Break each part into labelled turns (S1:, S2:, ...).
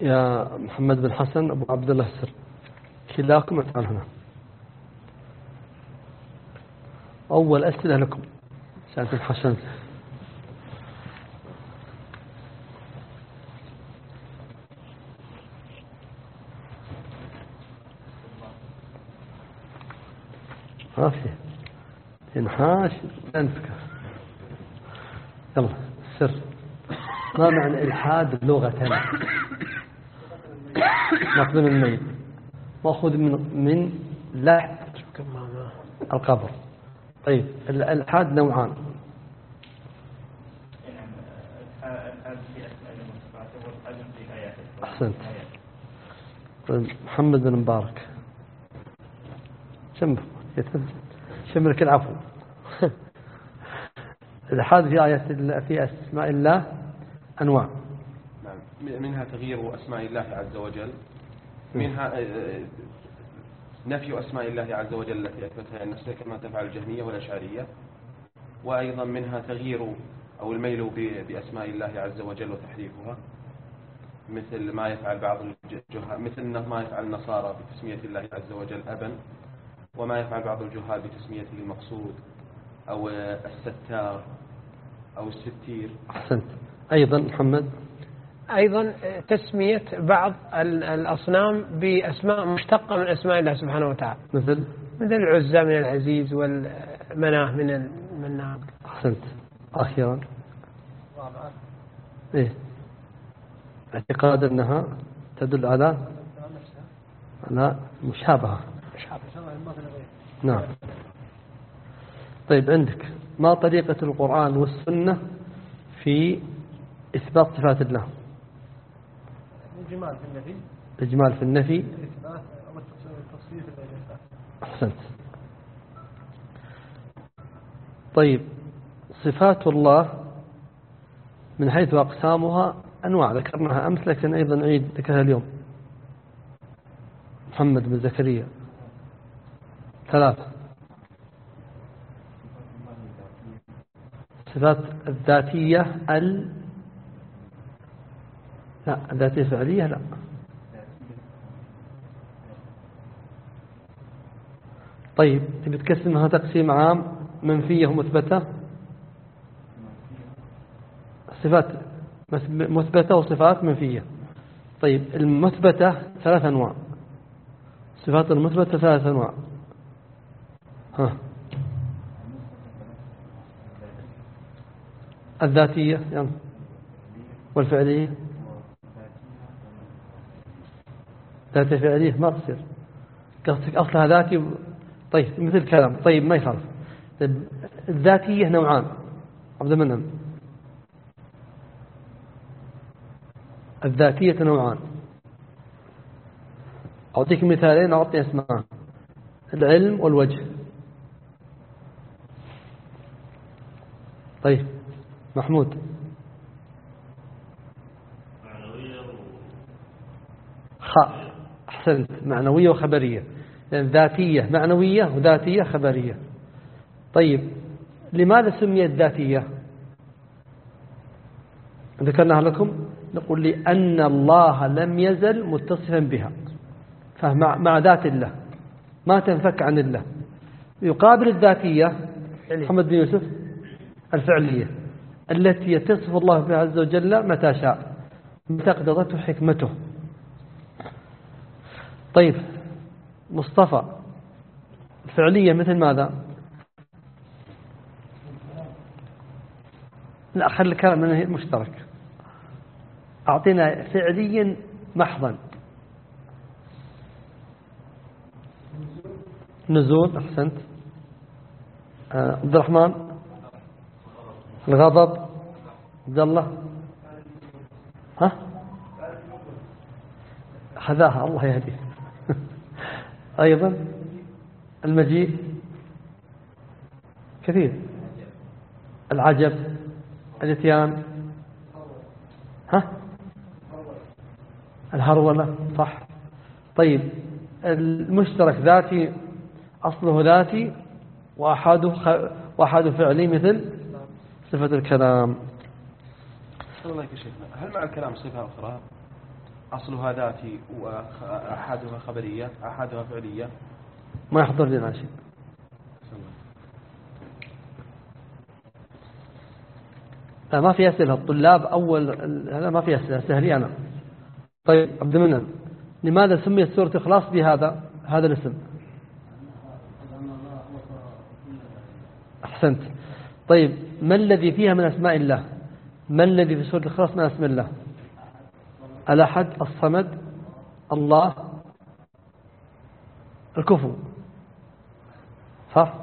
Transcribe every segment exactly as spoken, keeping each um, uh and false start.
S1: يا محمد بن حسن أبو عبد الله السر، كلاكم تعال هنا. أول أسئلة لكم سألت الحسن. ما في انحاش أنفك. يلا سر. ما معنى إلحاد لغة؟ مأخذ من الميت، مأخذ من من لا القبر. طيب الإلحاد نوعان. أحسنت. طيب محمد بن مبارك شمر شمرك العفو. الإلحاد في آيات في أسماء الله أنواع.
S2: منها تغيير أسماء الله عز وجل، منها نفي أسماء الله عز وجل التي أثبتها نفسه كما تفعل الجهمية والأشعرية، وأيضا منها تغيير أو الميل بأسماء الله عز وجل وتحريفها، مثل ما يفعل بعض الجهال، مثل ما يفعل النصارى بتسمية الله عز وجل أبا، وما يفعل بعض الجهال بتسميته المقصود أو الستار أو الستير.
S1: أحسنت. أيضا محمد
S3: أيضا تسمية بعض الأصنام بأسماء مشتقة من أسماء الله سبحانه وتعالى،
S1: مثل
S3: مثل العزى من العزيز والمناه من المناه.
S1: أحسنت. أخيرا إيه؟ اعتقاد أنها تدل على على مشابهة. نعم. طيب عندك ما طريقة القرآن والسنة في إثبات صفات الله؟
S4: الإجمال في النفي.
S1: الإجمال في النفي.
S4: الإثبات أو التصريف في الإثبات.
S1: أحسنت. طيب صفات الله من حيث أقسامها أنواع ذكرناها أمس، لكن أيضا نعيد ذكرها اليوم. محمد بن زكريا ثلاثة. صفات الذاتية ال لا الذاتية الفعلية لا. طيب تبي تقسمها تقسيم عام منفية ومثبتة؟ صفات مثبتة وصفات منفية. طيب المثبتة ثلاث أنواع، صفات المثبتة ثلاث أنواع. ها الذاتية يلا والفعلية. ذاتية فعلية ما تصير، قصدك أصلها ذاتي. طيب مثل كلام. طيب ما يخالف. طيب الذاتية نوعان عبد المنعم. الذاتية نوعان، أعطيك مثالين أعطي اسماء: العلم والوجه. طيب محمود. خاء. أحسنت. معنوية وخبرية، لأن ذاتية معنوية وذاتية خبرية. طيب لماذا سميت ذاتية؟ ذكرناها لكم. نقول لأن الله لم يزل متصفا بها، فمع مع ذات الله ما تنفك عن الله. يقابل الذاتية محمد بن يوسف الفعلية التي تصف الله بها عز وجل متى شاء، متى قدرته حكمته. طيب مصطفى الفعلية مثل ماذا؟ لا خلي الكلام منه مشترك. أعطينا فعليا محضا. نزول. أحسنت. عبد الرحمن الغضب. عبد الله ها خذاها الله يهديه. أيضا المجيء كثير. العجب. الاتيان. ها الهرولة صح. طيب المشترك ذاتي، أصله ذاتي، وأحاده خ... وأحاده فعلي مثل صفة الكلام.
S2: الله يكشفنا. هل مع الكلام صفة أخرى؟ أصلها ذاتي وأحدها خبرية أحدها فعلية.
S1: ما يحضر لنا شيء. لا ما في أسئلة الطلاب أول هذا ما في أسئلة سهلي أنا. طيب عبد المنعم لماذا سميت سورة الإخلاص بهذا هذا الاسم؟ أحسنت. طيب ما الذي فيها من أسماء الله؟ ما الذي في سورة الإخلاص من أسماء الله؟ الأحد، الصمد، الله، الكفو. صح؟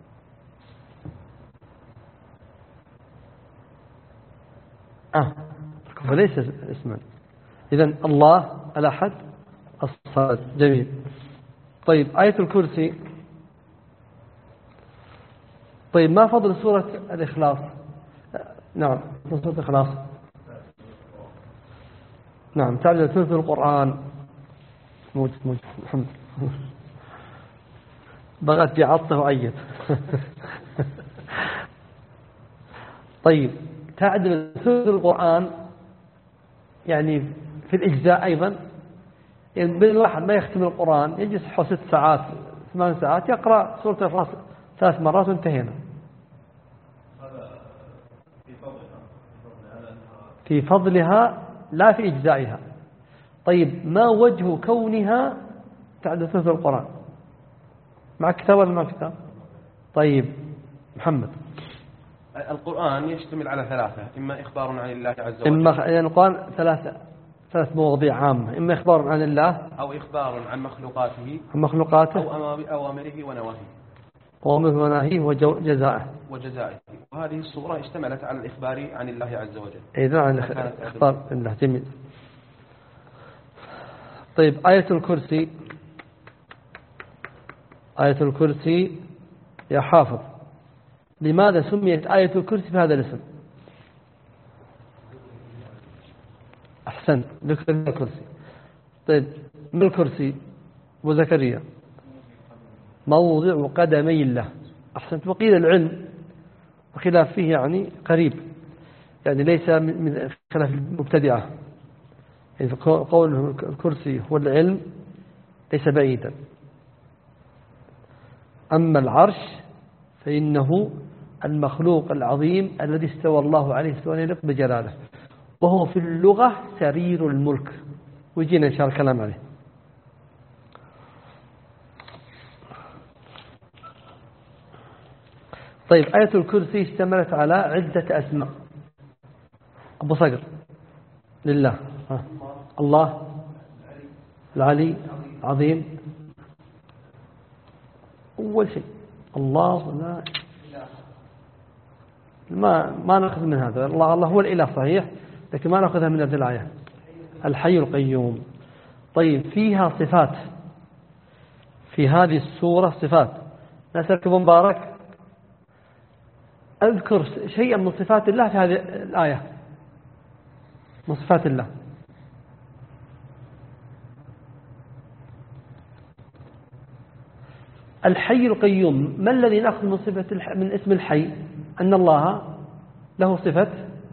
S1: آه الكفو ليس اسما. إذن الله، الأحد، الصمد. جميل. طيب آية الكرسي. طيب ما فضل سورة الإخلاص؟ نعم سورة الإخلاص. نعم تعالى ثلث القرآن. موجود موجود محمد بغت بعطه وعيت. طيب تعدل ثلث القرآن يعني في الإجزاء أيضا، يعني بين الواحد ما يختم القرآن يجلس حوالي ست ساعات ثمان ساعات يقرأ سورة الإخلاص ثلاث مرات وانتهينا. في فضلها لا في إجزائها. طيب ما وجه كونها تعدل ثلث القرآن؟ معك كتاب ولا ما كتاب؟ طيب محمد.
S2: القرآن يشتمل على ثلاثة، إما إخبار عن الله عز وجل،
S1: إما يعني القرآن ثلاثة ثلاث مواضيع عامة، إما إخبار عن الله
S2: أو إخبار عن مخلوقاته
S1: عن مخلوقاته
S2: أو أوامره ونواهيه
S1: وأمره ونواهيه وجزائه
S2: وجزائه. وهذه الصورة اشتملت على الإخبار عن الله عز وجل.
S1: إذن عن إخبار الله. جميل. طيب آية الكرسي. آية الكرسي يا حافظ لماذا سميت آية الكرسي بهذا الاسم؟ أحسنت ذكر الكرسي. طيب من الكرسي أبو زكريا؟ موضع قدمي الله. أحسنت. وقيل العلم وخلاف فيه يعني قريب، يعني ليس من خلاف المبتدعة، يعني قوله الكرسي هو العلم ليس بعيدا. أما العرش فإنه المخلوق العظيم الذي استوى الله عليه استوى يليق بجلاله، وهو في اللغة سرير الملك، ويجينا إن شاء الله الكلام عليه. طيب آية الكرسي اشتملت على عدة أسماء. أبو صقر لله. ها. الله العلي عظيم. أول شيء الله لا ما ما نأخذ من هذا. الله الله هو الإله صحيح، لكن ما نأخذها من هذه الآية. الحي القيوم. طيب فيها صفات، في هذه السورة صفات. نسألك أبو مبارك أذكر شيئا من صفات الله في هذه الآية، من صفات الله. الحي القيوم. ما الذي نأخذ من صفة الح... من اسم الحي؟ أن الله له صفة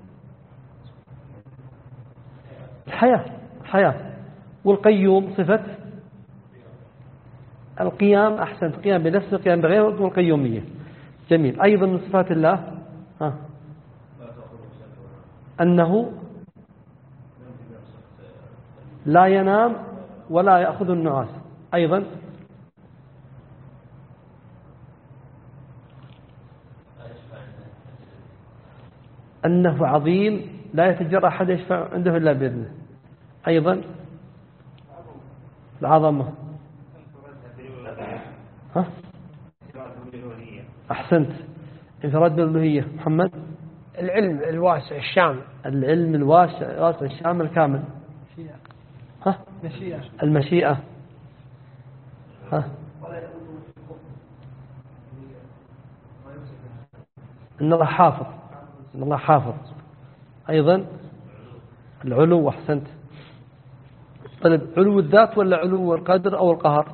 S1: الحياة حياة، والقيوم صفة القيام. أحسنت. القيام بنفسه، القيام بغيره، والقيومية. جميل. أيضا من صفات الله ها. أنه لا ينام ولا يأخذ النعاس. أيضا أنه عظيم لا يتجرأ أحد يشفع عنده إلا بإذنه. أيضا العظمة. ها؟ أحسنت. انفراد بالألوهية. محمد.
S3: العلم الواسع الشامل.
S1: العلم الواسع الشامل كامل. ها؟
S4: مشيئة.
S1: المشيئة. ها؟ إن الله حافظ. إن الله حافظ. أيضا العلو. أحسنت. طيب علو الذات ولا علو القدر أو القهر؟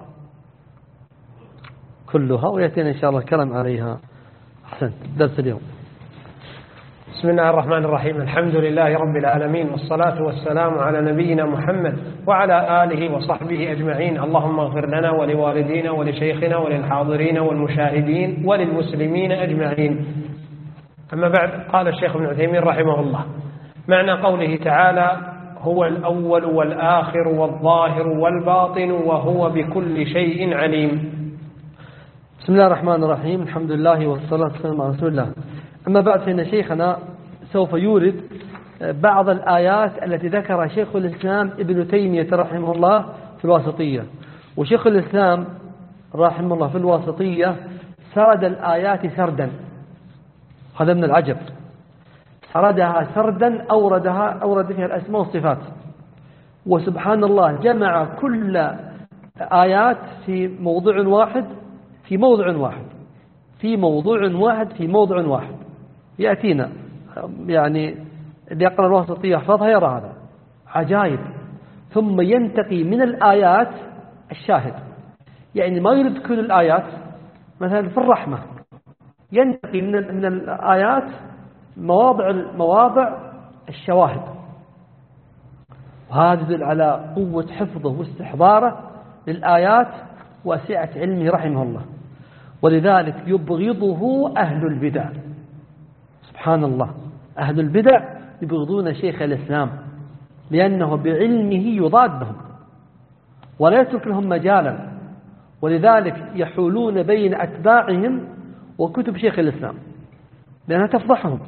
S1: كلها، ويأتينا إن شاء الله الكلام عليها. أحسنت. درس اليوم.
S3: بسم الله الرحمن الرحيم. الحمد لله رب العالمين، والصلاة والسلام على نبينا محمد وعلى آله وصحبه أجمعين. اللهم اغفر لنا ولوالدينا ولشيخنا وللحاضرين والمشاهدين وللمسلمين أجمعين. أما بعد، قال الشيخ ابن عثيمين رحمه الله: معنى قوله تعالى: هو الأول والآخر والظاهر والباطن وهو بكل شيء عليم.
S1: بسم الله الرحمن الرحيم. الحمد لله والصلاة والسلام على رسول الله. أما بعد، فإن شيخنا سوف يورد بعض الآيات التي ذكرها شيخ الإسلام ابن تيمية رحمه الله في الواسطية. وشيخ الإسلام رحمه الله في الواسطية سرد الآيات سردا، هذا من العجب، سردها سردا أوردها أورد فيها الأسماء والصفات. وسبحان الله جمع كل آيات في موضوع واحد في موضوع واحد في موضوع واحد في موضوع واحد يأتينا، يعني اللي يقرأ الواسطية يحفظها يرى هذا عجائب. ثم ينتقي من الآيات الشاهد، يعني ما يرد كل الآيات. مثلا في الرحمة ينتقي من من الآيات مواضع مواضع الشواهد، وهذا يدل على قوة حفظه واستحضاره للآيات وسعة علمه رحمه الله. ولذلك يبغضه أهل البدع، سبحان الله، أهل البدع يبغضون شيخ الإسلام لأنه بعلمه يضادهم ولا يترك لهم مجالا، ولذلك يحولون بين أتباعهم وكتب شيخ الإسلام لأنها تفضحهم.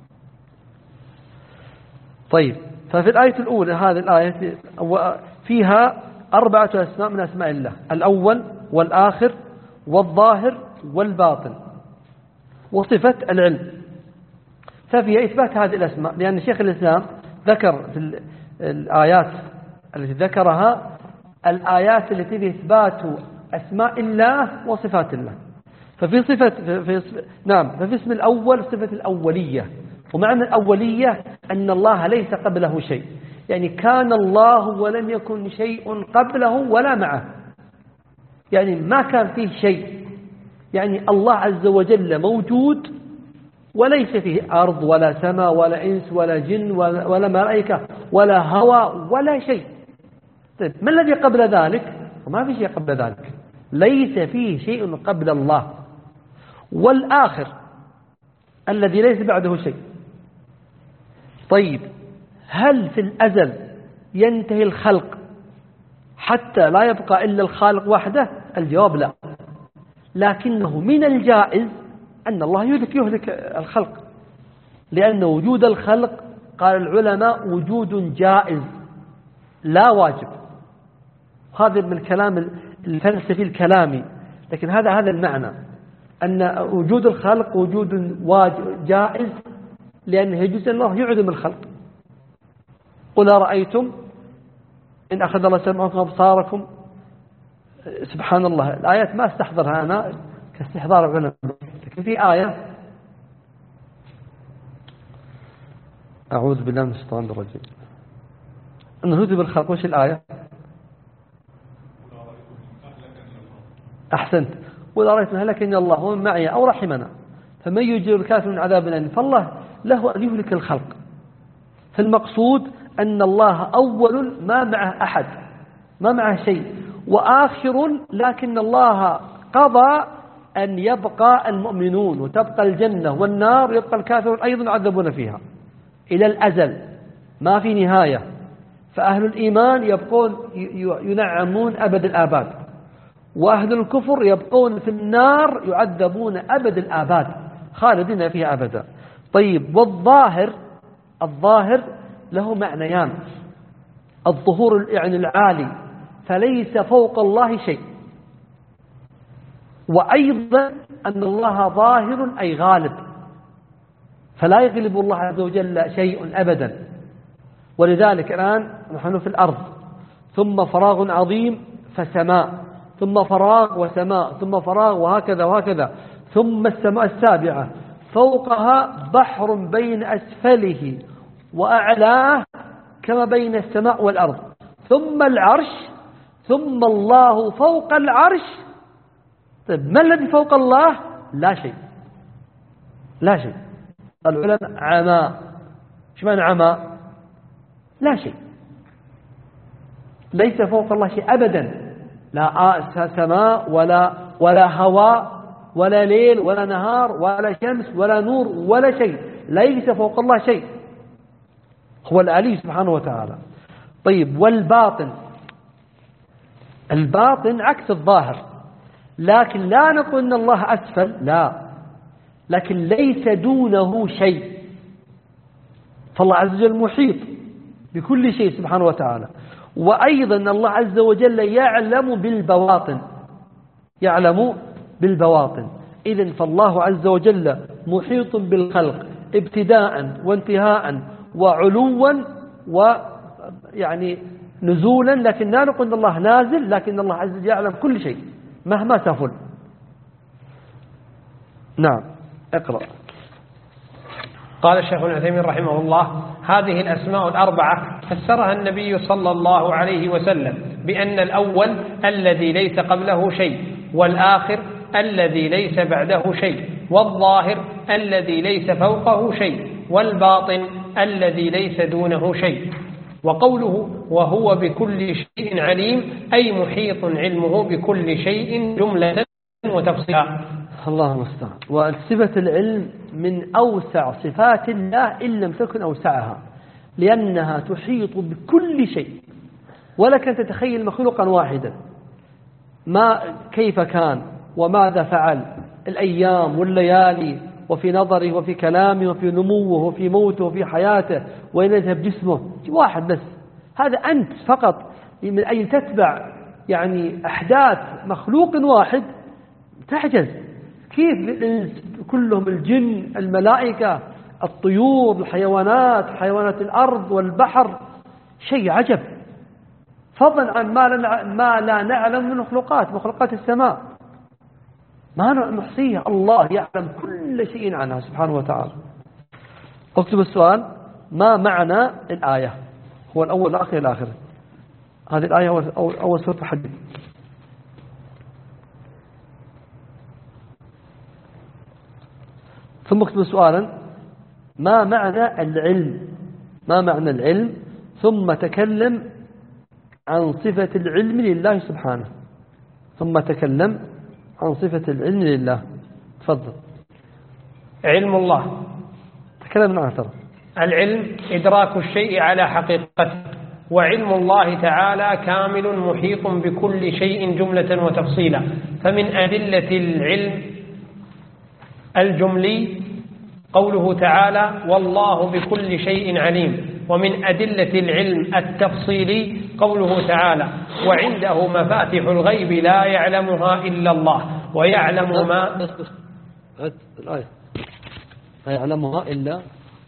S1: طيب، ففي الآية الأولى، هذه الآية فيها أربعة أسماء من أسماء الله: الأول والآخر والظاهر والباطن، وصفة العلم. ففيها إثبات هذه الأسماء، لأن شيخ الإسلام ذكر في الآيات التي ذكرها الآيات التي فيها إثبات أسماء الله وصفات الله. ففي صفة في في نعم ففي اسم الأول صفة الأولية، ومعنى الأولية أن الله ليس قبله شيء، يعني كان الله ولم يكن شيء قبله ولا معه، يعني ما كان فيه شيء، يعني الله عز وجل موجود وليس فيه أرض ولا سماء ولا إنس ولا جن ولا, ولا ملائكة ولا هواء ولا شيء. طيب، ما الذي قبل ذلك؟ وما في شيء قبل ذلك، ليس فيه شيء قبل الله. والآخر الذي ليس بعده شيء. طيب، هل في الأزل ينتهي الخلق حتى لا يبقى إلا الخالق وحده؟ الجواب لا، لكنه من الجائز أن الله يهلك يهلك الخلق، لأن وجود الخلق قال العلماء وجود جائز لا واجب. هذا من الكلام الفلسفي الكلامي، لكن هذا هذا المعنى، أن وجود الخلق وجود واجب جائز، لأنه يجوز الله يعدم الخلق. قل أرأيتم إن أخذ الله سمعكم وأبصاركم. سبحان الله، الآيات ما استحضرها أنا كاستحضار العلماء، لكن في آية أعوذ بالله من الشيطان الرجيم أنه يذهب الخلق. وش الآية؟ أحسنت. قل أرأيتم هلكني الله ومن معي أو رحمنا فمن يجير الكافر من عذاب أليم. فالله له أن يهلك الخلق. فالمقصود أن الله أول ما معه أحد، ما معه شيء، وآخر لكن الله قضى أن يبقى المؤمنون وتبقى الجنة والنار، يبقى الكافرون أيضا يعذبون فيها إلى الأزل، ما في نهاية. فأهل الإيمان يبقون ينعمون أبد الآباد، وأهل الكفر يبقون في النار يعذبون أبد الآباد خالدين فيها أبدا. طيب، والظاهر، الظاهر له معنيان: الظهور يعني العالي، فليس فوق الله شيء، وأيضا أن الله ظاهر أي غالب، فلا يغلب الله عز وجل شيء أبدا. ولذلك الآن نحن في الأرض، ثم فراغ عظيم فسماء، ثم فراغ وسماء، ثم فراغ، وهكذا وهكذا، ثم السماء السابعة فوقها بحر بين أسفله وأعلاه كما بين السماء والأرض، ثم العرش، ثم الله فوق العرش. طيب، ما الذي فوق الله؟ لا شيء، لا شيء. العلماء عمى. ايش معنى عمى؟ لا شيء، ليس فوق الله شيء أبدا، لا سماء ولا ولا هواء ولا ليل ولا نهار ولا شمس ولا نور ولا شيء، ليس فوق الله شيء، هو العلي سبحانه وتعالى. طيب والباطن؟ الباطن عكس الظاهر، لكن لا نقول أن الله أسفل، لا، لكن ليس دونه شيء، فالله عز وجل محيط بكل شيء سبحانه وتعالى. وأيضا الله عز وجل يعلم بالبواطن، يعلم بالبواطن. إذن فالله عز وجل محيط بالخلق ابتداء وانتهاء وعلوا ويعني نزولا، لكن لا نقول أن الله نازل، لكن الله عز وجل يعلم كل شيء مهما سفل. نعم اقرأ.
S3: قال الشيخ ابن عثيمين رحمه الله: هذه الأسماء الأربعة فسرها النبي صلى الله عليه وسلم بأن الأول الذي ليس قبله شيء، والآخر الذي ليس بعده شيء، والظاهر الذي ليس فوقه شيء، والباطن الذي ليس دونه شيء. وقوله وهو بكل شيء عليم أي محيط علمه بكل شيء جملة وتفصيلا.
S1: الله المستعان. وصفة العلم من أوسع صفات الله إن لم تكن أوسعها، لأنها تحيط بكل شيء، ولك أن تتخيل مخلوقا واحدا ما كيف كان وماذا فعل، الأيام والليالي، وفي نظره وفي كلامه وفي نموه وفي موته وفي حياته، وين يذهب جسمه، واحد بس. هذا أنت فقط من أجل تتبع يعني أحداث مخلوق واحد تعجز. كيف كلهم، الجن، الملائكة، الطيور، الحيوانات، حيوانات الأرض والبحر، شيء عجب، فضلا عن ما لا, ما لا نعلم من مخلوقات مخلوقات السماء ما نحصيها، الله يعلم كل شيء عنها سبحانه وتعالى. اكتب السؤال: ما معنى الآية؟ هو الأول الآخر الآخر. هذه الآية أول, أول سورة الحديث. ثم اكتب سؤالا: ما معنى العلم؟ ما معنى العلم؟ ثم تكلم عن صفة العلم لله سبحانه. ثم تكلم عن صفة العلم لله. تفضل.
S3: علم الله
S1: تكلم عنه. ترى
S3: العلم إدراك الشيء على حقيقته، وعلم الله تعالى كامل محيط بكل شيء جملة وتفصيلا. فمن أدلة العلم الجملي قوله تعالى: والله بكل شيء عليم. ومن أدلة العلم التفصيلي قوله تعالى: وعنده مفاتح الغيب لا يعلمها إلا الله ويعلم ما
S1: بس بس الآية لا يعلمها إلا.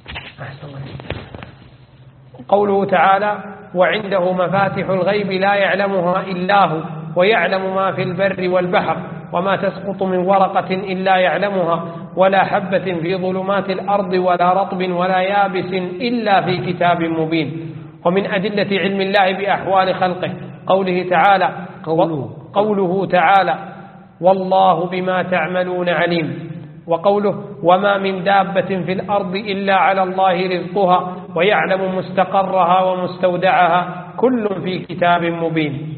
S3: قوله تعالى: وعنده مفاتح الغيب لا يعلمها إلا هو ويعلم ما في البر والبحر وما تسقط من ورقة إلا يعلمها ولا حبة في ظلمات الأرض ولا رطب ولا يابس إلا في كتاب مبين. ومن أدلة علم الله بأحوال خلقه قوله تعالى قوله, قوله تعالى: والله بما تعملون عليم. وقوله: وما من دابة في الأرض إلا على الله رزقها ويعلم مستقرها ومستودعها كل في كتاب مبين.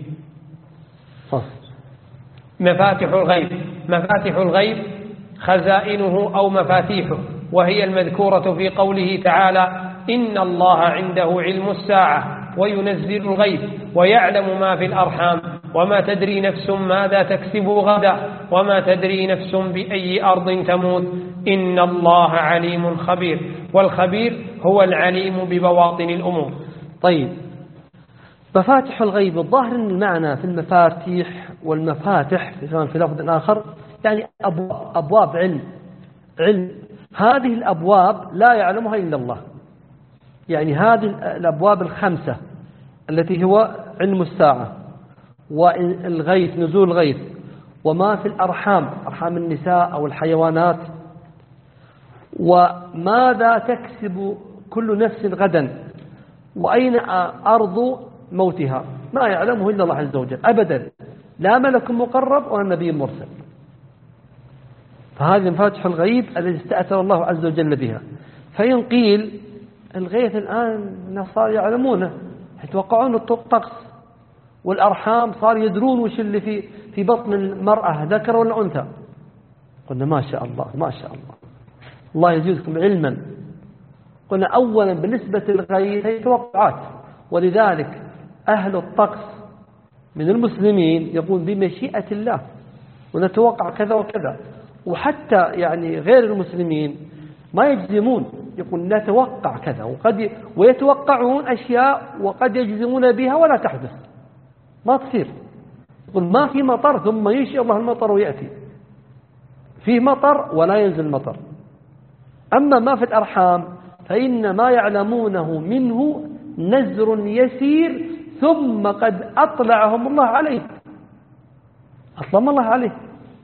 S3: مفاتح الغيب: مفاتح الغيب خزائنه أو مفاتيحه، وهي المذكورة في قوله تعالى: إن الله عنده علم الساعة وينزل الغيث ويعلم ما في الأرحام وما تدري نفس ماذا تكسب غدا وما تدري نفس بأي أرض تموت إن الله عليم خبير. والخبير هو العليم ببواطن الأمور.
S1: طيب، مفاتح الغيب الظاهر أن المعنى في المفاتيح والمفاتح في لفظ آخر يعني أبواب, أبواب علم علم هذه الأبواب لا يعلمها إلا الله. يعني هذه الأبواب الخمسة التي هو علم الساعة والغيث، نزول الغيث، وما في الأرحام، أرحام النساء أو الحيوانات، وماذا تكسب كل نفس غدا، وأين أرض موتها، ما يعلمه إلا الله عز وجل أبدا، لا ملك مقرب ولا نبي مرسل. فهذه مفاتح الغيب التي استأثر الله عز وجل بها. فإن قيل الغيث الآن صار يعلمونه، يتوقعون الطقس والأرحام، صار يدرون وش اللي في في بطن المرأة ذكر ولا أنثى. قلنا ما شاء الله ما شاء الله، الله يجزيكم علما. قلنا أولا بالنسبة للغيث هي توقعات، ولذلك أهل الطقس من المسلمين يقول بمشيئة الله ونتوقع كذا وكذا، وحتى يعني غير المسلمين ما يجزمون، يقول نتوقع كذا، وقد ويتوقعون أشياء وقد يجزمون بها ولا تحدث، ما تصير. يقول ما في مطر ثم ينشئ الله المطر ويأتي، فيه مطر ولا ينزل مطر. أما ما في الأرحام فإن ما يعلمونه منه نزر يسير ثم قد أطلعهم الله عليه، أطلم الله عليه،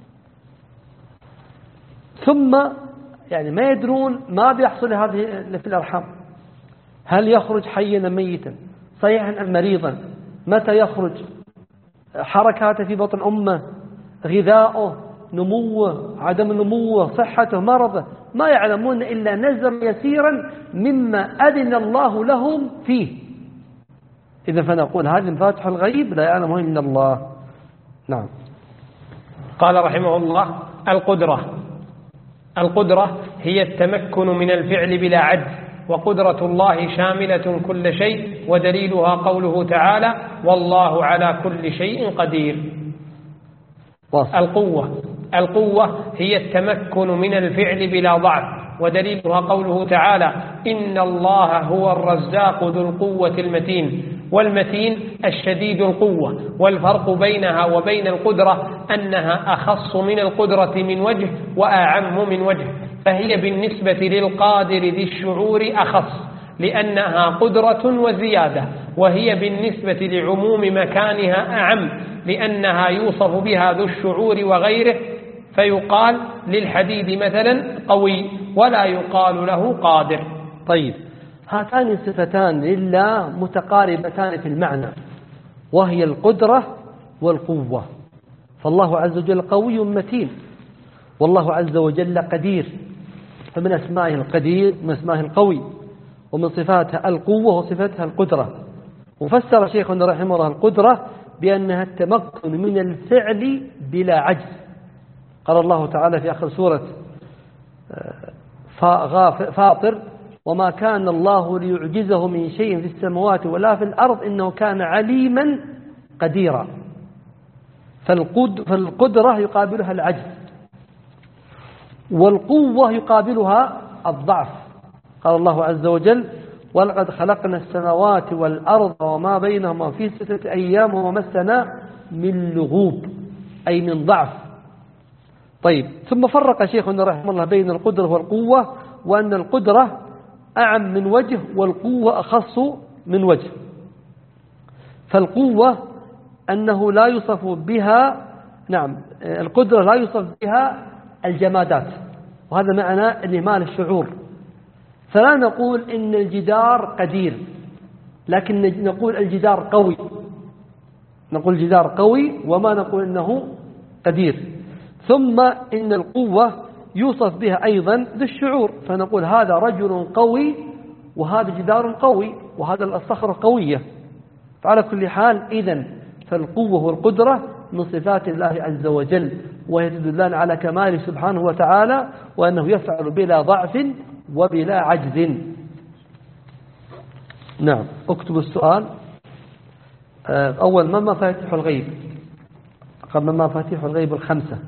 S1: ثم يعني ما يدرون ما بيحصل هذه في الأرحام، هل يخرج حيا ميتا، صحيحا أم مريضا، متى يخرج، حركاته في بطن أمه، غذاؤه، نموه، عدم نموه، صحته، مرضه، ما يعلمون إلا نزر يسيرا مما أذن الله لهم فيه. إذا فنقول هذه مفاتح الغيب لا يعلمه إلا الله. نعم.
S3: قال رحمه الله: القدرة. القدرة هي التمكن من الفعل بلا عجز، وقدرة الله شاملة كل شيء، ودليلها قوله تعالى: والله على كل شيء قدير. القوة. القوة هي التمكن من الفعل بلا ضعف، ودليلها قوله تعالى: إن الله هو الرزاق ذو القوة المتين. والمتين الشديد القوة، والفرق بينها وبين القدرة أنها أخص من القدرة من وجه وأعم من وجه، فهي بالنسبة للقادر ذي الشعور أخص لأنها قدرة وزيادة، وهي بالنسبة لعموم مكانها أعم لأنها يوصف بها ذو الشعور وغيره، فيقال للحديد مثلا قوي ولا يقال له قادر.
S1: طيب، هاتان الصفتان لله متقاربتان في المعنى، وهي القدرة والقوة. فالله عز وجل قوي متين، والله عز وجل قدير، فمن أسمائه القدير، من أسمائه القوي، ومن صفاتها القوة وصفتها القدرة. وفسر شيخنا رحمه الله القدرة بأنها التمكن من الفعل بلا عجز. قال الله تعالى في آخر سورة فاطر: وما كان الله ليعجزه من شيء في السماوات ولا في الأرض إنه كان عليما قديرا. فالقدرة يقابلها العجز، والقوة يقابلها الضعف. قال الله عز وجل: ولقد خلقنا السماوات والأرض وما بينهما في ستة أيام وما مسنا من لغوب، أي من ضعف. طيب، ثم فرق شيخنا رحمه الله بين القدرة والقوة، وأن القدرة أعم من وجه والقوة أخص من وجه. فالقوة أنه لا يوصف بها، نعم، القدرة لا يوصف بها الجمادات، وهذا معنى الإهمال الشعور. فلا نقول إن الجدار قدير، لكن نقول الجدار قوي، نقول الجدار قوي وما نقول إنه قدير. ثم إن القوة يوصف بها أيضا ذو الشعور، فنقول هذا رجل قوي وهذا جدار قوي وهذا الصخرة قوية. فعلى كل حال إذن فالقوة والقدرة من صفات الله عز وجل، وهي تدلان على كماله سبحانه وتعالى، وأنه يفعل بلا ضعف وبلا عجز. نعم، اكتب السؤال. أول، ما مفاتيح الغيب؟ قبل ما مفاتيح الغيب الخمسة.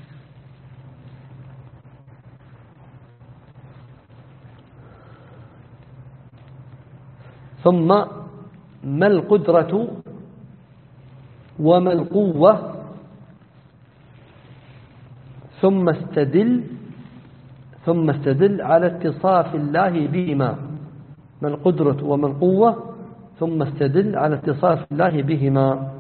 S1: ثم ما القدرة وما القوة، ثم استدل ثم استدل على اتصاف الله بهما. ما القدرة وما القوة، ثم استدل على اتصاف الله بهما.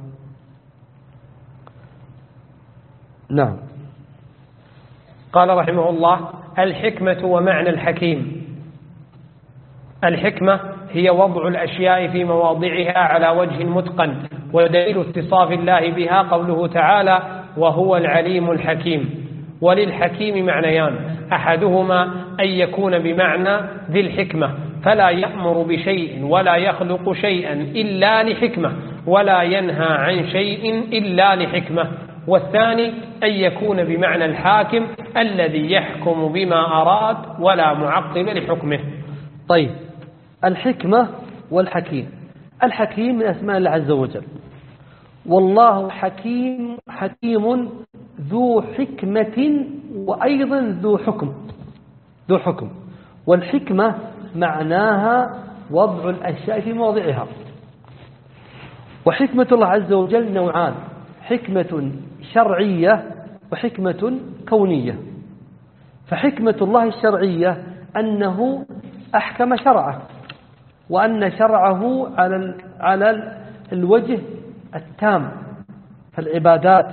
S1: نعم.
S3: قال رحمه الله: الحكمة ومعنى الحكيم. الحكمة هي وضع الأشياء في مواضعها على وجه متقن، ودليل اتصاف الله بها قوله تعالى: وهو العليم الحكيم. وللحكيم معنيان، أحدهما أن يكون بمعنى ذي الحكمة، فلا يأمر بشيء ولا يخلق شيئا إلا لحكمة، ولا ينهى عن شيء إلا لحكمة. والثاني أن يكون بمعنى الحاكم الذي يحكم بما أراد ولا معقب لحكمه.
S1: طيب، الحكمة والحكيم. الحكيم من أسماء الله عز وجل، والله حكيم حكيم ذو حكمة وأيضا ذو حكم ذو حكم والحكمة معناها وضع الأشياء في مواضعها. وحكمة الله عز وجل نوعان: حكمة شرعية وحكمة كونية. فحكمة الله الشرعية أنه أحكم شرعه، وأن شرعه على على الوجه التام، فالعبادات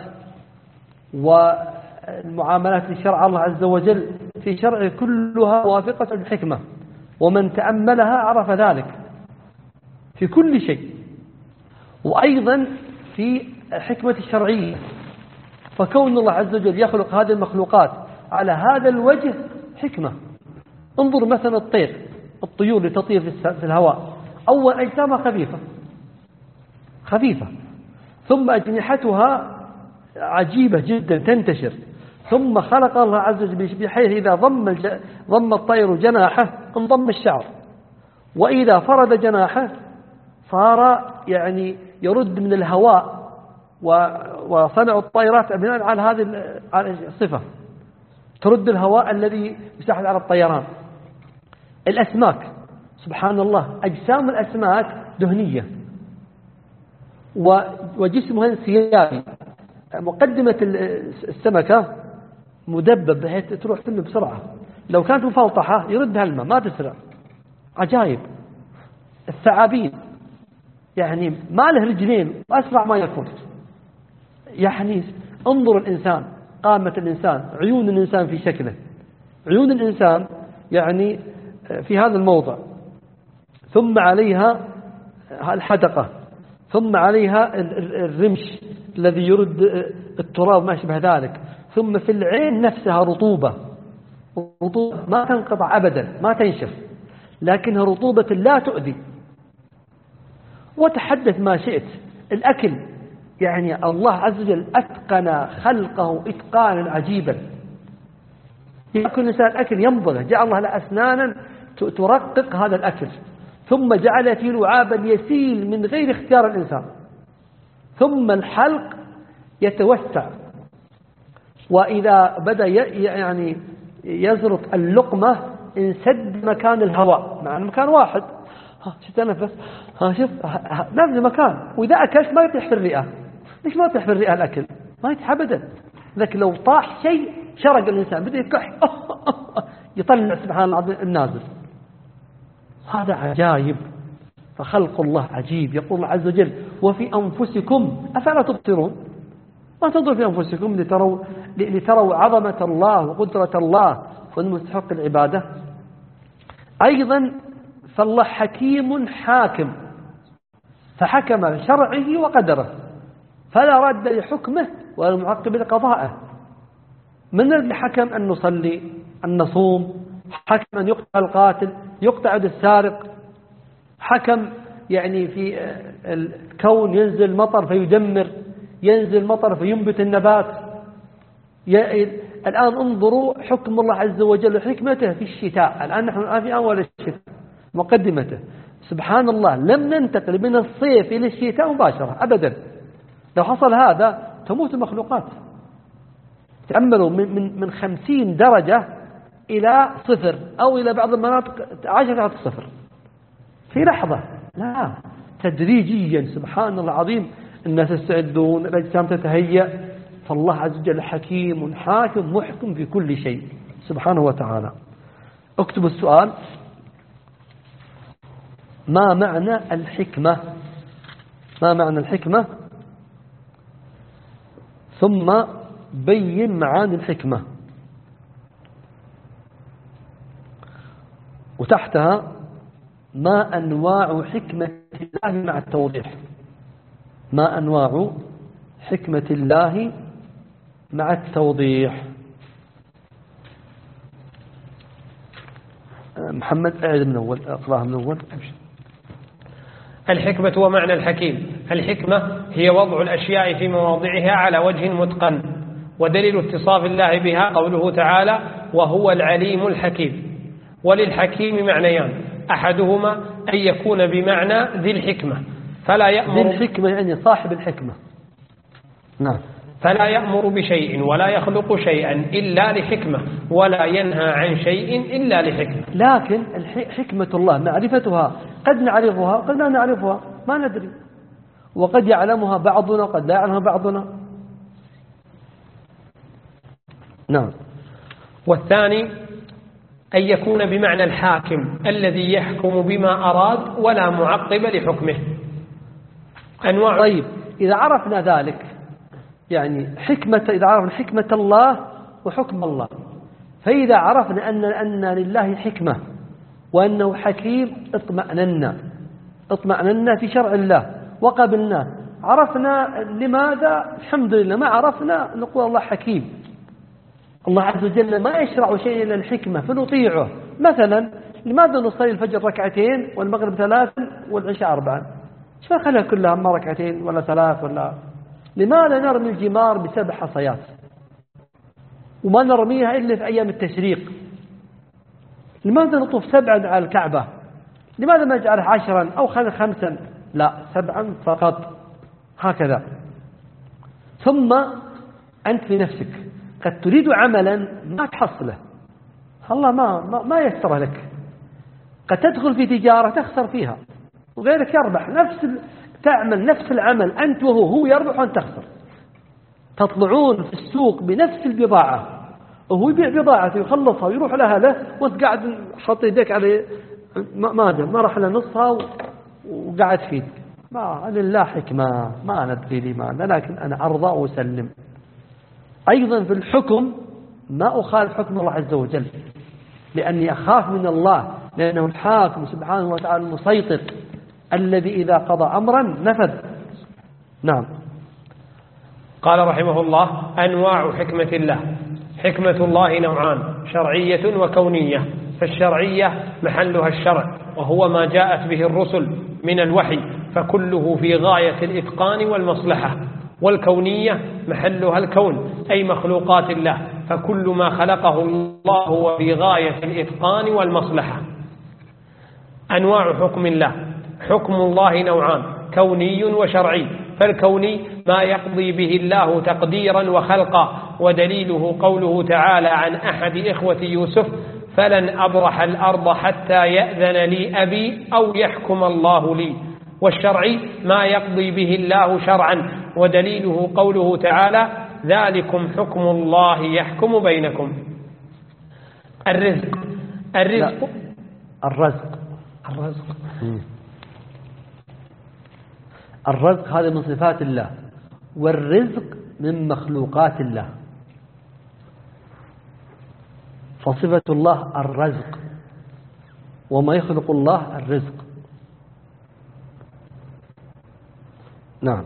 S1: والمعاملات لشرع الله عز وجل في شرعه كلها وافقة الحكمة، ومن تأملها عرف ذلك في كل شيء. وأيضا في الحكمة الشرعية، فكون الله عز وجل يخلق هذه المخلوقات على هذا الوجه حكمة. انظر مثلا الطير، الطيور اللي تطير في الهواء، أول أجسامها خفيفة خفيفة ثم أجنحتها عجيبة جدا تنتشر، ثم خلق الله عز وجل بحيث إذا ضم ضم الطير جناحه انضم الشعر، وإذا فرد جناحه صار يعني يرد من الهواء، وصنع الطائرات بناء على هذه الصفة، ترد الهواء الذي يساعد على الطيران. الأسماك سبحان الله، أجسام الأسماك دهنية وجسمها انسيابي، مقدمة السمكة مدبب بحيث تروح تنمو بسرعة، لو كانت مفلطحة يردها الماء ما تسرع. عجائب. الثعابين يعني ما له رجلين وأسرع ما يكون. يعني انظر الإنسان، قامة الإنسان، عيون الإنسان في شكله، عيون الإنسان يعني في هذا الموضع، ثم عليها الحدقة، ثم عليها الرمش الذي يرد التراب ما شبه ذلك، ثم في العين نفسها رطوبة رطوبة ما تنقطع أبدا ما تنشف، لكنها رطوبة لا تؤذي. وتحدث ما شئت. الأكل يعني الله عز وجل أتقن خلقه إتقانا عجيبا. يأكل الإنسان الأكل يمضغه، جعل الله له أسنانا ترقق هذا الأكل، ثم جعل فيه لعابا يسيل من غير اختيار الإنسان، ثم الحلق يتوسع، وإذا بدأ يعني يزرق اللقمة انسد مكان الهواء مع المكان واحد، ها شو تنفس، ها شوف نفس المكان، وإذا أكلت ما يطيح في الرئة. ليش ما يطيح في الرئة الأكل؟ ما يطيح أبدا. لكن لو طاح شيء شرق الإنسان بدأ يكح يطلع سبحان الله النازل. هذا عجائب. فخلق الله عجيب. يقول الله عز وجل: وفي أنفسكم أفلا تبصرون. ما تنظر في أنفسكم لتروا, لتروا عظمة الله وقدرة الله والمستحق العبادة. أيضا فالله حكيم حاكم، فحكم شرعه وقدره، فلا رد لحكمه ولا معقب لقضائه. من الذي حكم أن نصلي، أن نصوم، حكم أن يقطع القاتل، يقطع يد السارق، حكم يعني في الكون ينزل مطر فيدمر، ينزل مطر فينبت النبات. الآن انظروا حكم الله عز وجل وحكمته في الشتاء. الآن نحن في أول الشتاء مقدمته سبحان الله، لم ننتقل من الصيف إلى الشتاء مباشرة أبدا. لو حصل هذا تموت المخلوقات. تأملوا من, من, من خمسين درجة إلى صفر، أو إلى بعض المناطق عشرة درجات صفر في لحظة. لا، تدريجيا سبحان الله العظيم. الناس يستعدون، الأجسام تتهيأ. فالله عز وجل حكيم حاكم محكم في كل شيء سبحانه وتعالى. اكتبوا السؤال: ما معنى الحكمة؟ ما معنى الحكمة؟ ثم بين معاني الحكمة، وتحتها ما أنواع حكمة الله مع التوضيح. ما أنواع حكمة الله مع التوضيح. محمد أعد من أول، أقرأها من أول.
S3: الحكمة ومعنى الحكيم. الحكمة هي وضع الأشياء في مواضعها على وجه متقن، ودليل اتصاف الله بها قوله تعالى وهو العليم الحكيم. وللحكيم معنيان، أحدهما أن يكون بمعنى ذي الحكمة فلا يأمر
S1: ذي الحكمة يعني صاحب الحكمة. نعم.
S3: فلا يأمر بشيء ولا يخلق شيئا إلا لحكمة ولا ينهى عن شيء إلا لحكمة.
S1: لكن حكمة الله معرفتها قد نعرفها قد لا نعرفها، ما ندري، وقد يعلمها بعضنا قد لا يعلمها بعضنا. نعم.
S3: والثاني أن يكون بمعنى الحاكم الذي يحكم بما أراد ولا معقب لحكمه. أنواع.
S1: طيب إذا عرفنا ذلك، يعني حكمة، إذا عرفنا حكمة الله وحكم الله، فإذا عرفنا أن أن لله حكمة وأنه حكيم اطمأننا اطمأننا في شرع الله وقبلناه. عرفنا لماذا؟ الحمد لله. ما عرفنا نقول الله حكيم. الله عز وجل ما يشرع شيء إلا الحكمة فنطيعه. مثلا لماذا نصلي الفجر ركعتين والمغرب ثلاث والعشاء أربعا؟ ايش ما خليها كلها ما ركعتين ولا ثلاث ولا؟ لماذا نرمي الجمار بسبع حصيات وما نرميها إلا في أيام التشريق؟ لماذا نطوف سبعا على الكعبة؟ لماذا ما نجعلها عشرا أو خمسا؟ لا، سبعا فقط، هكذا. ثم أنت في نفسك قد تريد عملا ما تحصله، الله ما ما, ما يسره لك. قد تدخل في تجارة تخسر فيها وغيرك يربح، نفس تعمل نفس العمل أنت وهو، هو يربح وأنت تخسر. تطلعون في السوق بنفس البضاعة وهو يبيع بضاعته ويخلصها ويروح لها له، وأنت قاعد حط يديك على ما ما ما راح لنصها وقاعد فيك. ما لله حكمة، ما ندري لماذا، لكن أنا أرضى وأسلم. أيضا في الحكم ما أخالف حكم الله عز وجل، لأني أخاف من الله، لأنه الحاكم سبحانه وتعالى المسيطر الذي إذا قضى أمرا نفذ. نعم.
S3: قال رحمه الله: أنواع حكمة الله. حكمة الله نوعان، شرعية وكونية. فالشرعية محلها الشرع وهو ما جاءت به الرسل من الوحي، فكله في غاية الإتقان والمصلحة. والكونية محلها الكون أي مخلوقات الله، فكل ما خلقه الله هو في غاية الإتقان والمصلحة. أنواع حكم الله. حكم الله نوعان، كوني وشرعي. فالكوني ما يقضي به الله تقديرا وخلقا، ودليله قوله تعالى عن أحد إخوة يوسف: فلن أبرح الأرض حتى يأذن لي أبي أو يحكم الله لي. والشرعي ما يقضي به الله شرعا، ودليله قوله تعالى: ذلكم حكم الله يحكم بينكم. الرزق. الرزق
S1: الرزق
S3: الرزق
S1: الرزق هذا من صفات الله، والرزق من مخلوقات الله. فصفة الله الرزق، وما يخلق الله الرزق. نعم.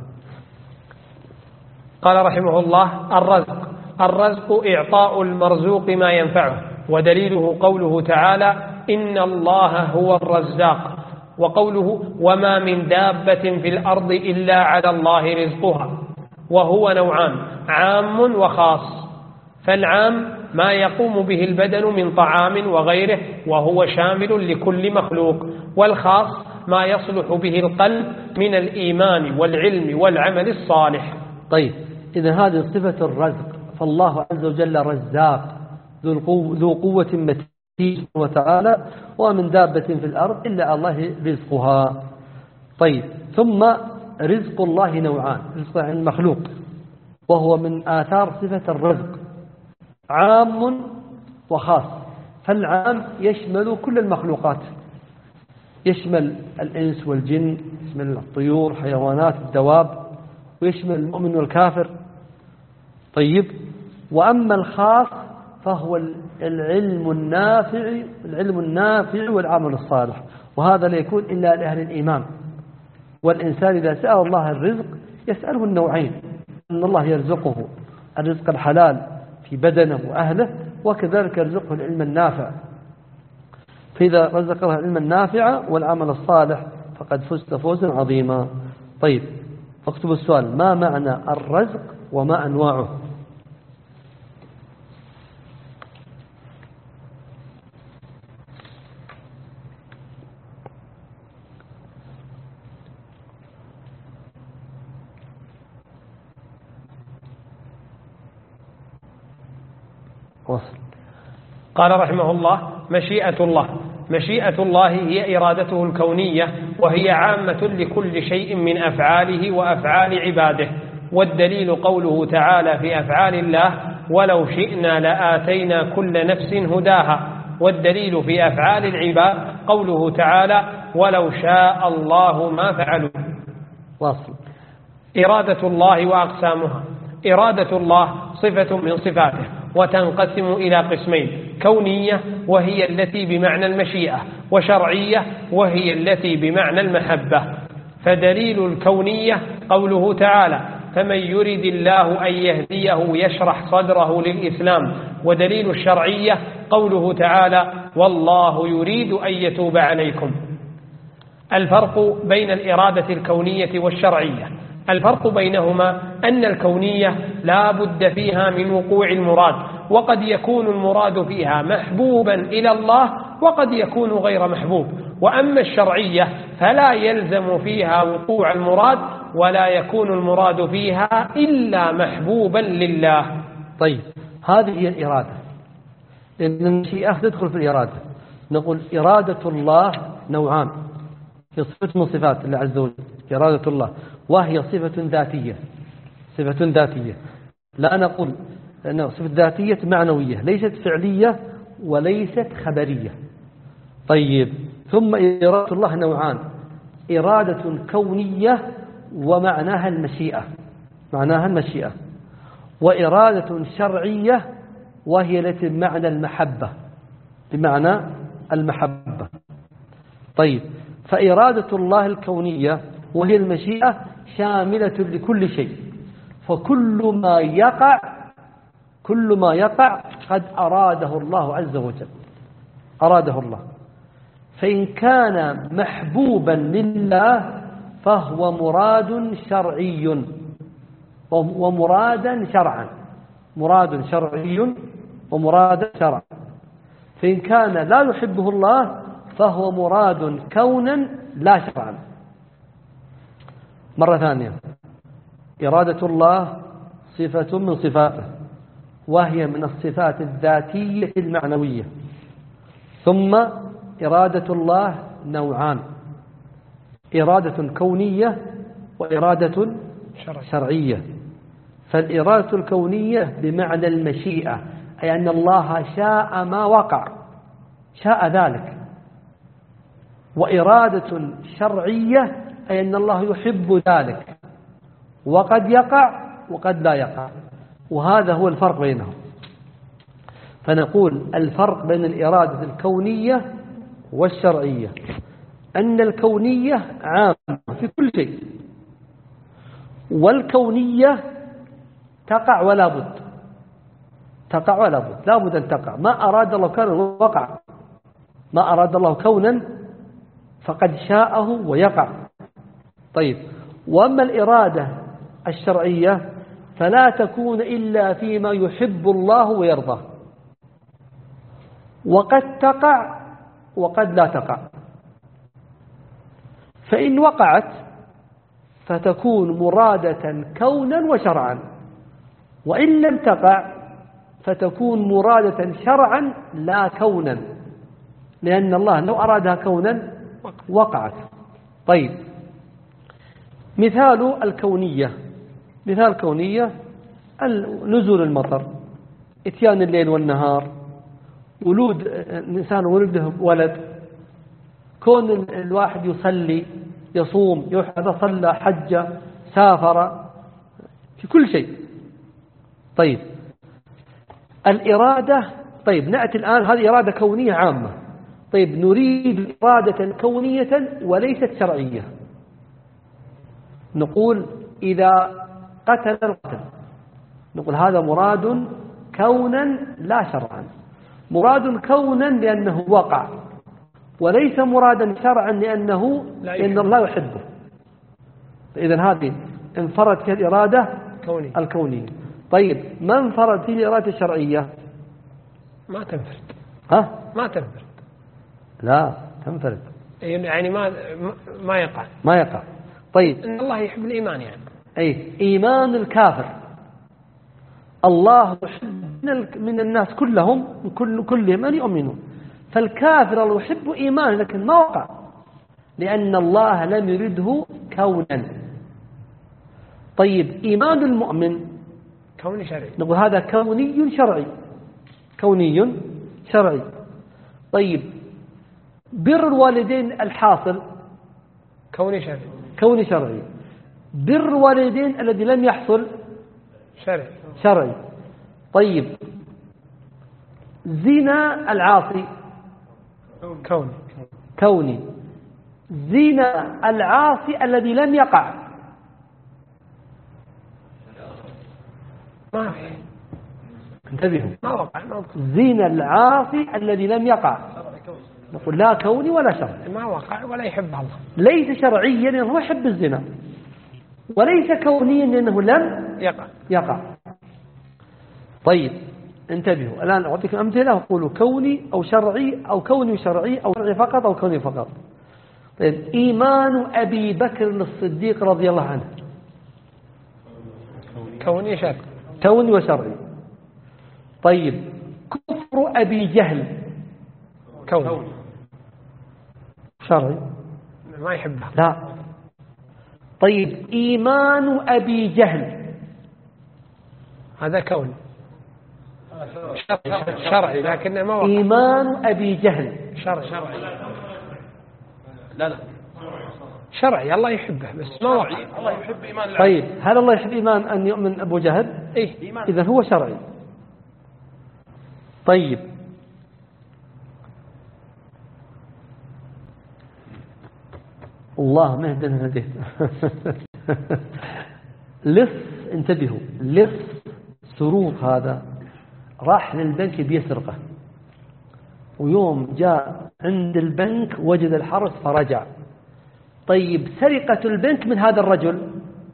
S3: قال رحمه الله: الرزق. الرزق إعطاء المرزوق ما ينفعه، ودليله قوله تعالى: إن الله هو الرزاق. وقوله: وما من دابة في الأرض إلا على الله رزقها. وهو نوعان، عام وخاص. فالعام ما يقوم به البدن من طعام وغيره وهو شامل لكل مخلوق. والخاص ما يصلح به القلب من الإيمان والعلم والعمل الصالح.
S1: طيب، إذا هذه صفة الرزق، فالله عز وجل رزاق ذو قوة متين وتعالى، ومن دابة في الأرض إلا الله رزقها. طيب، ثم رزق الله نوعان، رزق المخلوق، وهو من آثار صفة الرزق، عام وخاص. فالعام يشمل كل المخلوقات، يشمل الإنس والجن، يشمل الطيور، حيوانات، الدواب، ويشمل المؤمن والكافر. طيب، وأما الخاص فهو العلم النافع العلم النافع والعمل الصالح، وهذا لا يكون إلا لأهل الإيمان. والإنسان إذا سأل الله الرزق يسأله النوعين، أن الله يرزقه الرزق الحلال في بدنه وأهله، وكذلك يرزقه العلم النافع. فإذا رزقه العلم النافع والعمل الصالح فقد فزت فوزا عظيما. طيب اكتب السؤال: ما معنى الرزق وما أنواعه؟ وصل.
S3: قال رحمه الله: مشيئة الله. مشيئة الله هي إرادته الكونية، وهي عامة لكل شيء من أفعاله وأفعال عباده. والدليل قوله تعالى في أفعال الله: ولو شئنا لآتينا كل نفس هداها. والدليل في أفعال العباد قوله تعالى: ولو شاء الله ما فعلوا.
S1: واصل.
S3: إرادة الله وأقسامها. إرادة الله صفة من صفاته، وتنقسم إلى قسمين: كونية وهي التي بمعنى المشيئة، وشرعية وهي التي بمعنى المحبة. فدليل الكونية قوله تعالى: فمن يرد الله أن يهديه يشرح صدره للإسلام. ودليل الشرعية قوله تعالى: والله يريد أن يتوب عليكم. الفرق بين الإرادة الكونية والشرعية: الفرق بينهما أن الكونية لا بد فيها من وقوع المراد، وقد يكون المراد فيها محبوبا إلى الله وقد يكون غير محبوب. وأما الشرعية فلا يلزم فيها وقوع المراد، ولا يكون المراد فيها إلا محبوبا لله.
S1: طيب هذه هي الإرادة، لأن المشيئة تدخل في الإرادة. نقول إرادة الله نوعان، في صفة من صفات الله عز وجل إرادة الله، وهي صفة ذاتية. صفة ذاتية، لا نقول أنها صفة ذاتية معنوية، ليست فعلية وليست خبرية. طيب ثم إرادة الله نوعان: إرادة كونية ومعناها المشيئة، معناها المشيئة، وإرادة شرعية وهي التي بمعنى المحبة، بمعنى المحبة. طيب فإرادة الله الكونية وهي المشيئة شاملة لكل شيء، فكل ما يقع كل ما يقع قد أراده الله عز وجل، أراده الله. فإن كان محبوبا لله فهو مراد شرعي ومرادا شرعا، مراد شرعي ومرادا شرعا. فإن كان لا يحبه الله فهو مراد كونا لا شرعا. مرة ثانية: إرادة الله صفة من صفاته، وهي من الصفات الذاتية المعنوية. ثم إرادة الله نوعان: إرادة كونية وإرادة شرعية. فالإرادة الكونية بمعنى المشيئة، أي أن الله شاء ما وقع، شاء ذلك. وإرادة شرعية أي أن الله يحب ذلك، وقد يقع وقد لا يقع. وهذا هو الفرق بينهم. فنقول الفرق بين الإرادة الكونية والشرعية أن الكونية عامة في كل شيء، والكونية تقع ولا بد، تقع ولا بد، لا بد أن تقع. ما أراد الله كونا وقع، ما أراد الله كونا فقد شاءه ويقع. طيب وأما الإرادة الشرعية فلا تكون إلا فيما يحب الله ويرضاه، وقد تقع وقد لا تقع. فإن وقعت فتكون مرادة كونا وشرعا، وإن لم تقع فتكون مرادة شرعا لا كونا، لأن الله لو أرادها كونا وقعت. طيب مثال الكونية، مثال كونية نزول المطر، اتيان الليل والنهار، ولود الإنسان ولده ولد، كون الواحد يصلي يصوم يحج صلى حج سافر، في كل شيء. طيب الإرادة، طيب نأتي الآن هذه إرادة كونية عامة. طيب نريد إرادة كونية وليست شرعية. نقول إذا قتل القتل، نقول هذا مراد كونا لا شرعا. مراد كونا لأنه وقع وليس مرادا شرعا لأنه
S3: لا
S1: لأن الله يحبه. إذن هذه انفرد في الإرادة
S3: كوني.
S1: الكونية. طيب ما انفرد في الإرادة الشرعية؟
S3: ما تنفرد.
S1: ها؟
S3: ما تنفرد.
S1: لا تنفرد،
S3: يعني ما ما يقع.
S1: ما يقع. طيب
S3: إن الله يحب الإيمان يعني.
S1: أي إيمان الكافر، الله يحب من الناس كلهم كل كلهم أن يؤمنوا، فالكافر الله يحب إيمان لكن ما وقع لأن الله لم يرده كونا. طيب إيمان المؤمن
S3: كوني شرعي،
S1: نقول هذا كوني شرعي، كوني شرعي. طيب بر الوالدين الحاصل
S3: كوني شرعي،
S1: كوني شرعي. بر الوالدين الذي لم يحصل
S3: شرعي،
S1: شرعي. طيب زنا العاصي
S3: كوني،
S1: كوني. زنا العاصي الذي لم يقع
S3: ما في،
S1: انتبهوا،
S3: ما وقع، ما وقع.
S1: زنا العاصي الذي لم يقع نقول لا كوني ولا شرعي.
S3: ما وقع ولا يحب الله.
S1: ليس شرعيا لأنه يحب الزنا، وليس كونيا لأنه لم
S3: يقع.
S1: يقع. طيب انتبهوا، الآن أعطيكم أمثلة وقولوا كوني أو شرعي أو كوني شرعي أو شرعي فقط أو كوني فقط. طيب إيمان أبي بكر الصديق رضي الله عنه
S3: كوني شرعي،
S1: كوني وشرعي. طيب كفر أبي جهل
S3: كوني
S1: شرعي
S3: ما يحبها.
S1: لا. طيب إيمان أبي جهل
S3: هذا كوني شرعي, شرعي لكنه ما وقع.
S1: إيمان أبي جهل
S3: شرعي،
S2: لا لا
S3: شرعي الله يحبه بس ما وقع.
S2: الله يحب إيمان العبد.
S1: طيب هل الله يحب إيمان أن يؤمن أبو جهل؟
S3: إيه،
S1: إذن هو شرعي. طيب الله ما يهدنا هديه. لص، انتبهوا، لص سروق هذا راح للبنك بيسرقه، ويوم جاء عند البنك وجد الحرس فرجع. طيب سرقة البنك من هذا الرجل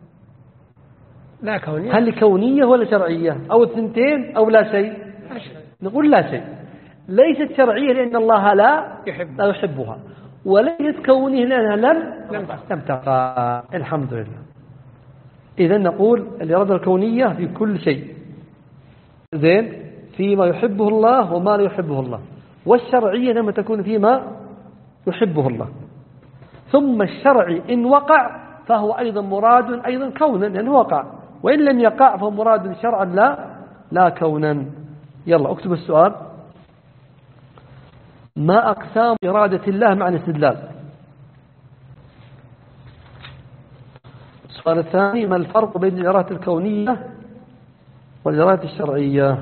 S3: لا كوني،
S1: هل كونية ولا شرعية أو الثنتين أو لا شيء؟ نقول لا شيء. ليست شرعية لأن الله لا
S3: يحب.
S1: لا يحبها، وليست كونية لأنها لم
S3: لم
S1: لم تقع. الحمد لله. إذا نقول الإرادة الكونية في كل شيء زين، فيما يحبه الله وما لا يحبه الله، والشرعية لما تكون فيما يحبه الله. ثم الشرعي إن وقع فهو أيضا مراد أيضا كونا لأنه وقع، وإن لم يقع فهو مراد شرعا لا لا كونا. يلا اكتب السؤال: ما أقسام إرادة الله مع الاستدلال؟ السؤال الثاني: ما الفرق بين الإرادة الكونية والإرادة الشرعية؟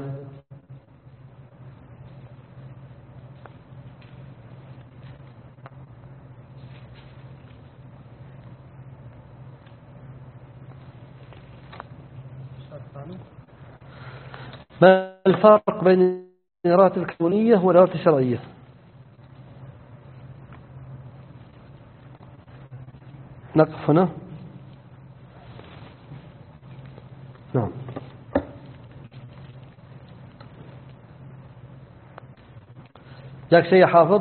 S1: ما الفرق بين الإرادة الكونية والإرادة الشرعية؟ نقف هنا. نعم. جاك شيء يا حافظ؟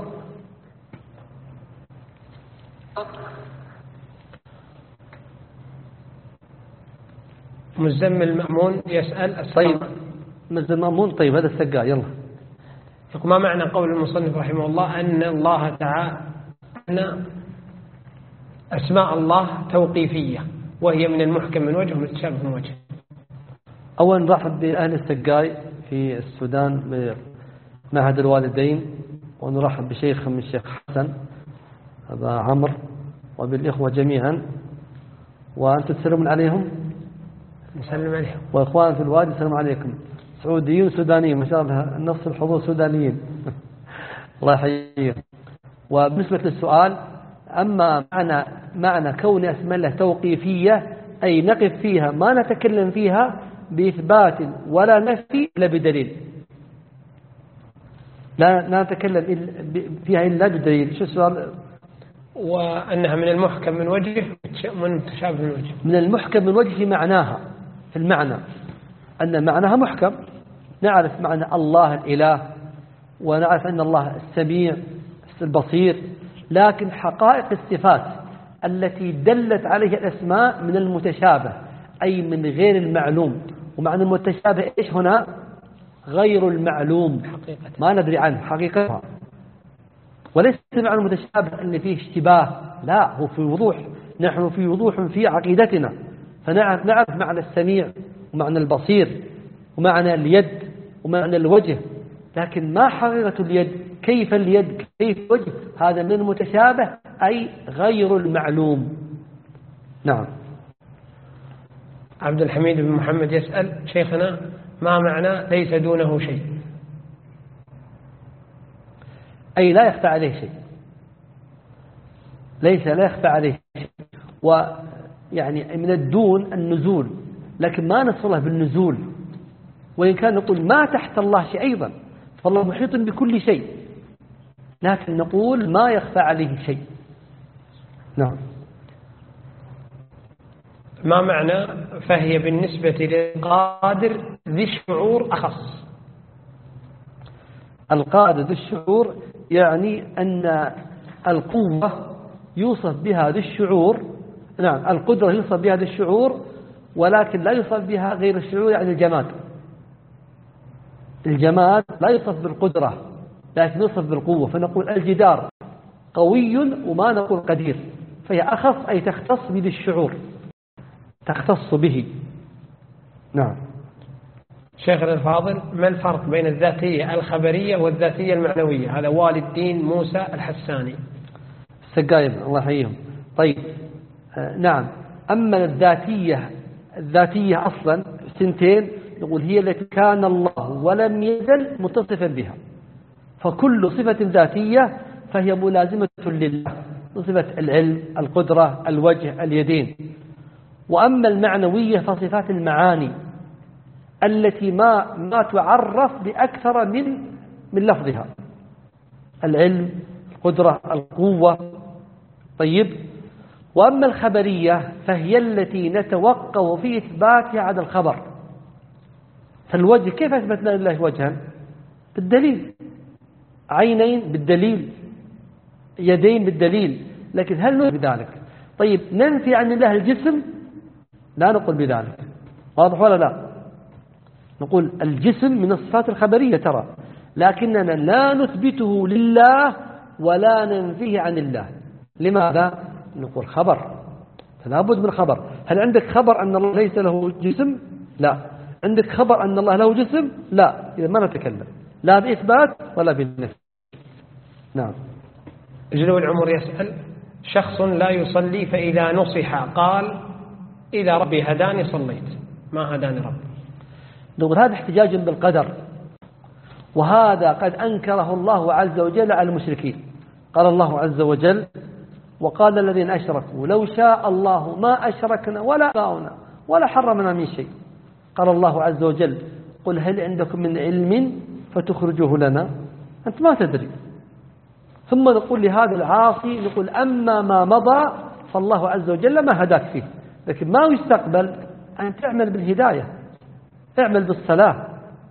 S3: مزمل مأمون يسأل.
S1: طيب مزمل مأمون. طيب هذا السقاء. يلا.
S3: يقول: ما معنى قول المصنف رحمه الله أن الله تعالى أن أسماء الله توقيفية وهي من المحكم من وجه ومتشابه من وجه؟
S1: أولا نرحب بأهل السقاي في السودان بمعهد الوالدين، ونرحب بشيخ من الشيخ حسن هذا عمر وبالإخوة جميعا، وأنتم تسلمون عليهم.
S3: نسلم عليهم.
S1: وإخوان في الوادي السلام عليكم، سعوديين سودانيين ما شاء الله، نصف الحضور سودانيين. الله يحييهم. وبالنسبة للسؤال، أما معنى معنى كون أسماء الله توقيفية أي نقف فيها ما نتكلم فيها بإثبات ولا نفي إلا بدليل. لا لا نتكلم فيها إلا بدليل. شو السؤال؟
S3: وأنها من المحكم من وجه من المتشابه من وجه.
S1: من المحكم من وجه في معناها، في المعنى أن معناها محكم، نعرف معنى الله الإله ونعرف أن الله السميع البصير، لكن حقائق الصفات التي دلت عليه الأسماء من المتشابه أي من غير المعلوم. ومعنى المتشابه إيش هنا؟ غير المعلوم، حقيقة ما ندري عنه حقيقتها. وليس معنى المتشابه أن فيه اشتباه، لا، هو في وضوح، نحن في وضوح في عقيدتنا، فنعرف نعرف معنى السميع ومعنى البصير ومعنى اليد ومعنى الوجه، لكن ما حقيقة اليد، كيف اليد، كيف الوجه، هذا من المتشابه أي غير المعلوم. نعم.
S3: عبد الحميد بن محمد يسأل شيخنا ما معنى ليس دونه شيء؟
S1: أي لا يخفى عليه شيء، ليس لا يخفى عليه شيء. ويعني من الدون النزول، لكن ما نصله بالنزول، وإن كان نقول ما تحت الله شيء أيضا، فالله محيط بكل شيء، لكن نقول ما يخفى عليه شيء. نعم.
S3: ما معنى فهي بالنسبة للقادر ذي الشعور أخص؟
S1: القادر ذي الشعور يعني أن القوة يوصف بها ذي الشعور، نعم، القدرة يوصف بها ذي الشعور، ولكن لا يوصف بها غير الشعور، يعني الجماد. الجماد لا يوصف بالقدرة لكن يوصف بالقوة، فنقول الجدار قوي وما نقول قدير، فهي أخص أي تختص بذي الشعور، تختص به. نعم.
S3: شيخنا الفاضل، ما الفرق بين الذاتية الخبرية والذاتية المعنوية؟ هذا والد الدين موسى الحساني.
S1: السقايم الله يحييهم. طيب آه نعم. أما الذاتية، الذاتية أصلا سنتين، نقول هي التي كان الله ولم يزل متصفا بها، فكل صفة ذاتية فهي ملازمة لله، صفة العلم، القدرة، الوجه، اليدين. وأما المعنوية فصفات المعاني التي ما ما تعرف بأكثر من من لفظها، العلم، القدرة، القوة. طيب. وأما الخبرية فهي التي نتوقف في إثباتها على الخبر. فالوجه كيف أثبتنا لله وجها؟ بالدليل، عينين بالدليل، يدين بالدليل، لكن هل نثبت بذلك؟ طيب ننفي عن الله الجسم؟ لا نقول بذلك، واضح ولا لا؟ نقول الجسم من الصفات الخبرية ترى، لكننا لا نثبته لله ولا ننفيه عن الله. لماذا؟ نقول خبر، فلا بد من خبر. هل عندك خبر أن الله ليس له جسم؟ لا. عندك خبر أن الله له جسم؟ لا. إذا ما نتكلم لا بإثبات ولا بالنفي. نعم.
S3: جلو العمر يسأل شخص لا يصلي فإذا نصح قال إذا ربي هداني صليت، ما هداني ربي.
S1: نقول هذا احتجاج بالقدر، وهذا قد أنكره الله عز وجل على المشركين. قال الله عز وجل وقال الذين أشركوا لو شاء الله ما أشركنا ولا آباؤنا ولا حرمنا من شيء. قال الله عز وجل قل هل عندكم من علم فتخرجوه لنا؟ أنت ما تدري. ثم نقول لهذا العاصي، نقول أما ما مضى فالله عز وجل ما هداك فيه، لكن ما يستقبل أن تعمل بالهداية، اعمل بالصلاة.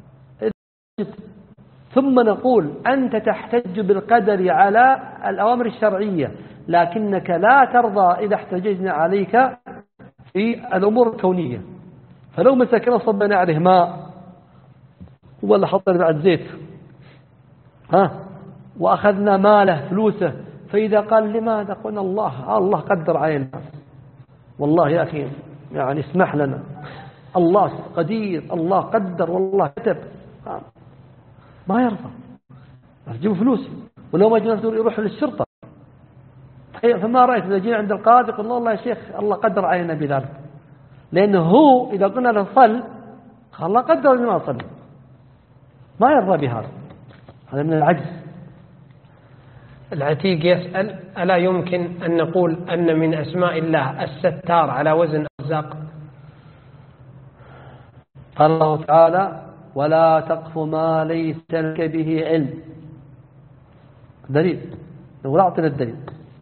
S1: ثم نقول أنت تحتج بالقدر على الأوامر الشرعية، لكنك لا ترضى إذا احتججنا عليك في الأمور الكونية. فلو مسكنا صبنا عليه ماء ولا حطنا بعد زيت ها وأخذنا ماله فلوسه، فإذا قال لماذا؟ قلنا الله الله قدر علينا، والله يا أخي يعني اسمح لنا، الله قدير، الله قدر والله كتب، ما يرضى، يجيبوا فلوس. ولو ما جينا يروح للشرطة. فما رأيت إذا جينا عند القاضي قلنا والله يا شيخ الله قدر علينا بذلك، لأنه هو إذا قلنا له صل الله قدر لنا صل، ما يرضى بهذا، هذا من العجز.
S3: العتيق يسأل ألا يمكن أن نقول أن من أسماء الله الستار على وزن الرزاق؟
S1: قال الله تعالى ولا تقف ما ليس لك به علم دليل، نقول أعطنا الدليل.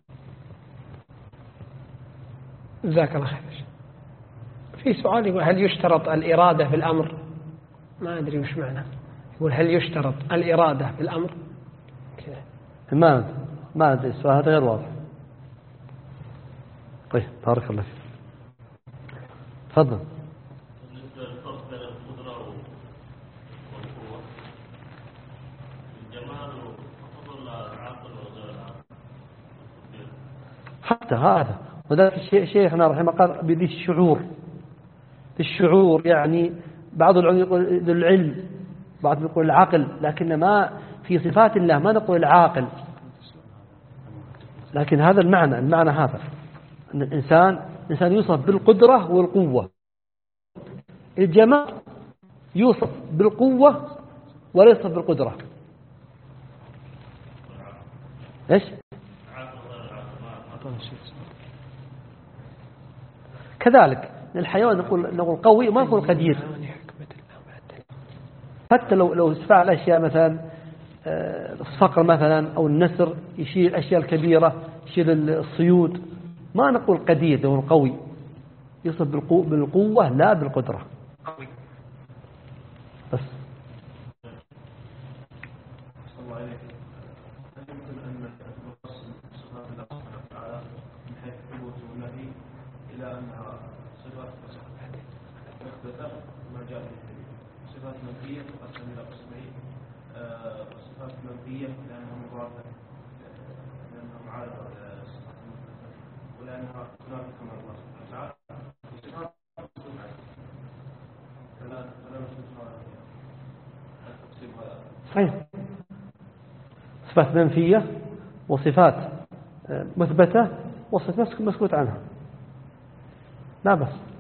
S3: جزاك الله خير. في سؤال يقول هل يشترط الإرادة في الأمر؟ ما أدري وش معنى. يقول هل يشترط الإرادة في الأمر؟ كذا.
S1: ما ما أدري، السؤال هذا غير واضح. طيب بارك الله فيك. تفضل. حتى هذا وذلك شيخنا رحمه قال بذي الشعور. الشعور يعني بعض العلماء يقول ذو العلم، بعض يقول العقل، لكن ما في صفات الله ما نقول العاقل، لكن هذا المعنى المعنى هذا أن الإنسان الإنسان يوصف بالقدرة والقوة. الجمال يوصف بالقوة ولا يوصف بالقدرة. إيش؟ كذلك الحيوان نقول نقول قوي وما نقول قدير. حتى لو لو فعل أشياء مثلا الصقر مثلا أو النسر يشيل الأشياء الكبيرة، يشيل الصيود، ما نقول قدير، نقول قوي. يصف بالقوة لا بالقدرة. بس
S2: صفات منفية تقسم إلى قسمين، صفات منفية لأنها مضادة لأنها معارضة للصفات المثبتة ولأنها تنافي كما الله سبحانه وتعالى، وصفات مصنوعة فلا فلا نشوفها تقسيمها.
S1: صحيح، صفات منفية وصفات مثبتة وصفات مسكوت عنها لا بس.